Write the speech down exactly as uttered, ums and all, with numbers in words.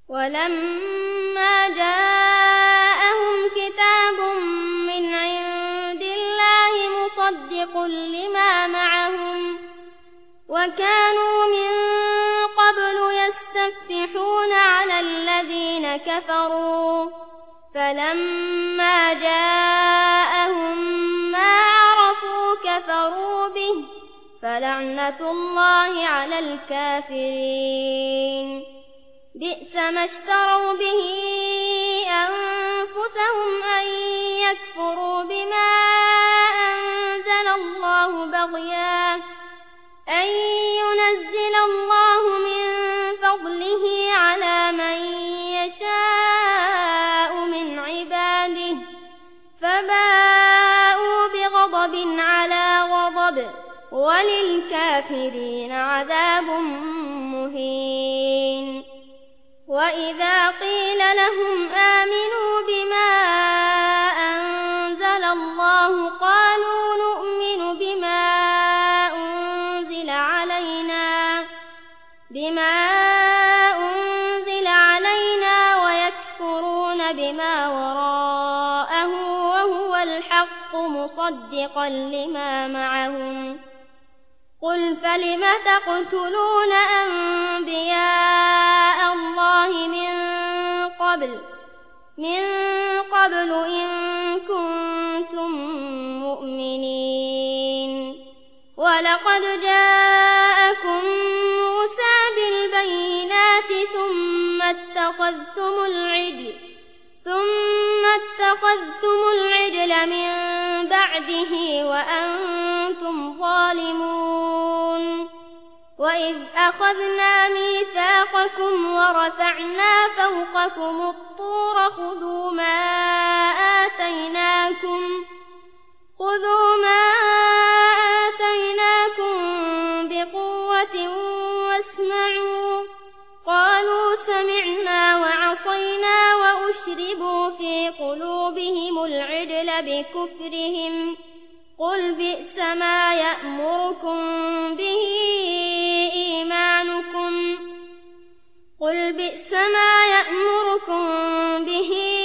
ولما جاءهم كتاب من عند الله مصدق لما معهم وكانوا من قبل يستفتحون على الذين كفروا فلما جاءهم ما عرفوا كفروا به فلعنة الله على الكافرين بئس ما اشتروا به أنفسهم أن يكفروا بما أنزل الله بغيا أن ينزل الله من فضله على من يشاء من عباده فباءوا بغضب على غضب وللكافرين عذاب مهين وإذا قيل لهم آمنوا بما أنزل الله قالوا نؤمن بما أنزل علينا بما أنزل علينا ويكفرون بما وراءه وهو الحق مصدقا لما معهم قل فلم تقتلون أنبياء الله من قبل من قبل إن كنتم مؤمنين ولقد جاءكم موسى بالبينات ثم اتخذتم العجل ثم اتخذتم العجل من بعده وأنتم ظالمون وإذ أخذنا ميثاقكم ورفعنا فوقكم الطور خذوا ما آتيناكم خذوا ما آتيناكم بقوة واسمعوا قالوا سمعنا وعصينا وأشربوا في قلوبهم العجل بكفرهم قل بئس ما يأمركم به إيمانكم قل بئس ما يأمركم به